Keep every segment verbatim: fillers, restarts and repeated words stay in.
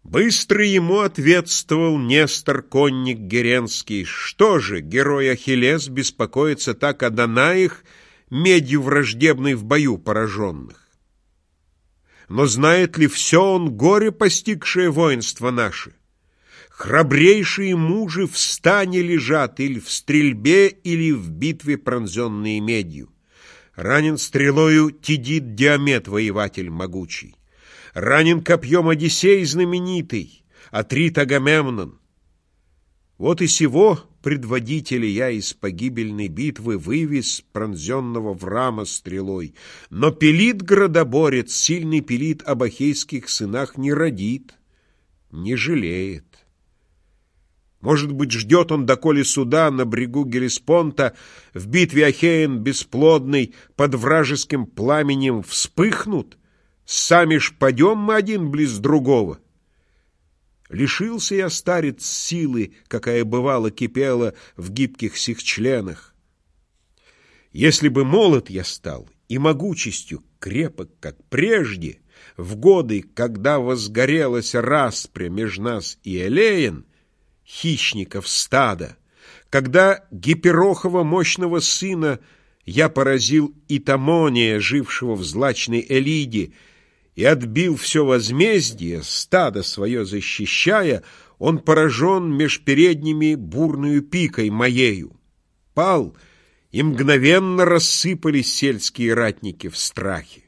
Быстро ему ответствовал Нестор, конник Геренский: что же, герой Ахиллес беспокоится так о Данаях, медью враждебной в бою пораженных? Но знает ли все он горе, постигшее воинство наше? Храбрейшие мужи в стане лежат, или в стрельбе, или в битве, пронзенные медью. Ранен стрелою Тидид Диамет, воеватель могучий. Ранен копьем Одиссей знаменитый, Атрит Агамемнон. Вот и сего предводителя я из погибельной битвы вывез, пронзенного Врама стрелой. Но Пелит градоборец, сильный Пелит, об ахейских сынах не родит, не жалеет. Может быть, ждет он, доколе суда на брегу Гелеспонта в битве Ахеен бесплодной под вражеским пламенем вспыхнут? Сами ж падем мы один близ другого. Лишился я, старец, силы, какая бывало кипела в гибких сих членах. Если бы молод я стал и могучестью крепок, как прежде, в годы, когда возгорелась распря меж нас и Элеен, хищников стада, когда Гиперохова мощного сына я поразил Итамония, жившего в злачной Элиде, и отбил все возмездие, стадо свое защищая, он поражен меж передними бурную пикой моею. Пал, и мгновенно рассыпались сельские ратники в страхе.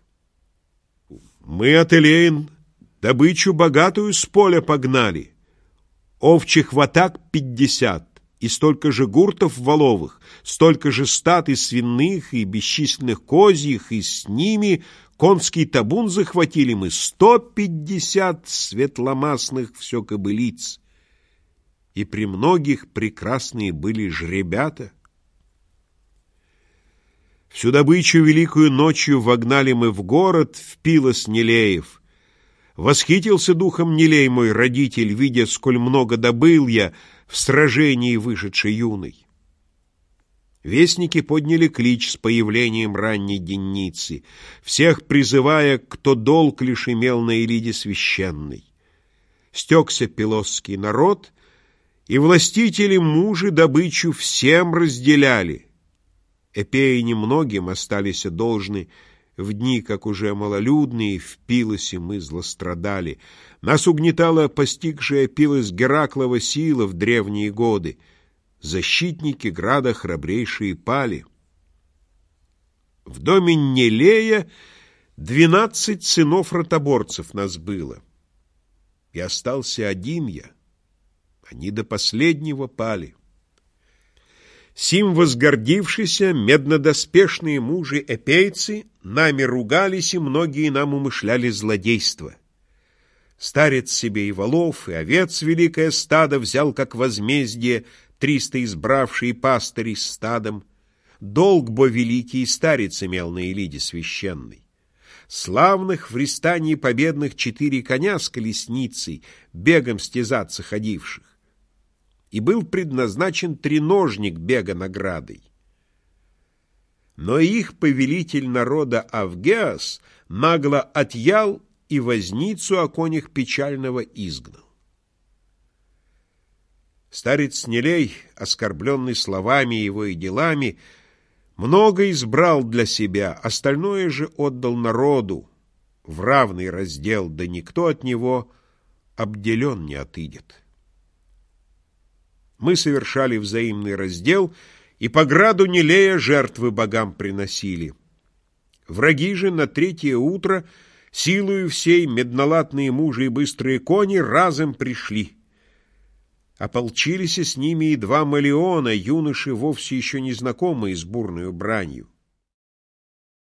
Мы от Элеен добычу богатую с поля погнали, овчих ватаг пятьдесят, и столько же гуртов воловых, столько же стад и свиных, и бесчисленных козьих, и с ними конский табун захватили мы, сто пятьдесят светломасных все кобылиц, и при многих прекрасные были жребята. Всю добычу великую ночью вогнали мы в город, в Пилос Нелеев. Восхитился духом Нелей мой родитель, видя, сколь много добыл я в сражении вышедшей юной. Вестники подняли клич с появлением ранней денницы, всех призывая, кто долг лишь имел на Элиде священной. Стекся пилосский народ, и властители мужи добычу всем разделяли. Эпеи немногим остались должны, в дни, как уже малолюдные, в Пилосе мы злострадали. Нас угнетала постигшая Пилос Гераклова сила в древние годы. Защитники града храбрейшие пали. В доме Нелея двенадцать сынов ротоборцев нас было. И остался один я. Они до последнего пали. Сим возгордившиеся меднодоспешные мужи-эпейцы нами ругались, и многие нам умышляли злодейство. Старец себе и волов, и овец великое стадо взял как возмездие, триста избравшие пастырей с стадом. Долг бо великий старец имел на Элиде священной. Славных в рестании победных четыре коня с колесницей, бегом стезаться ходивших. И был предназначен треножник бега наградой. Но их повелитель народа Авгеас нагло отъял и возницу о конях печального изгнал. Старец Нелей, оскорбленный словами его и делами, много избрал для себя, остальное же отдал народу в равный раздел, да никто от него обделен не отыдет. Мы совершали взаимный раздел, и по граду Нелея жертвы богам приносили. Враги же на третье утро силою всей меднолатные мужи и быстрые кони разом пришли. Ополчились с ними и два Малиона, юноши, вовсе еще не знакомые с бурною бранью.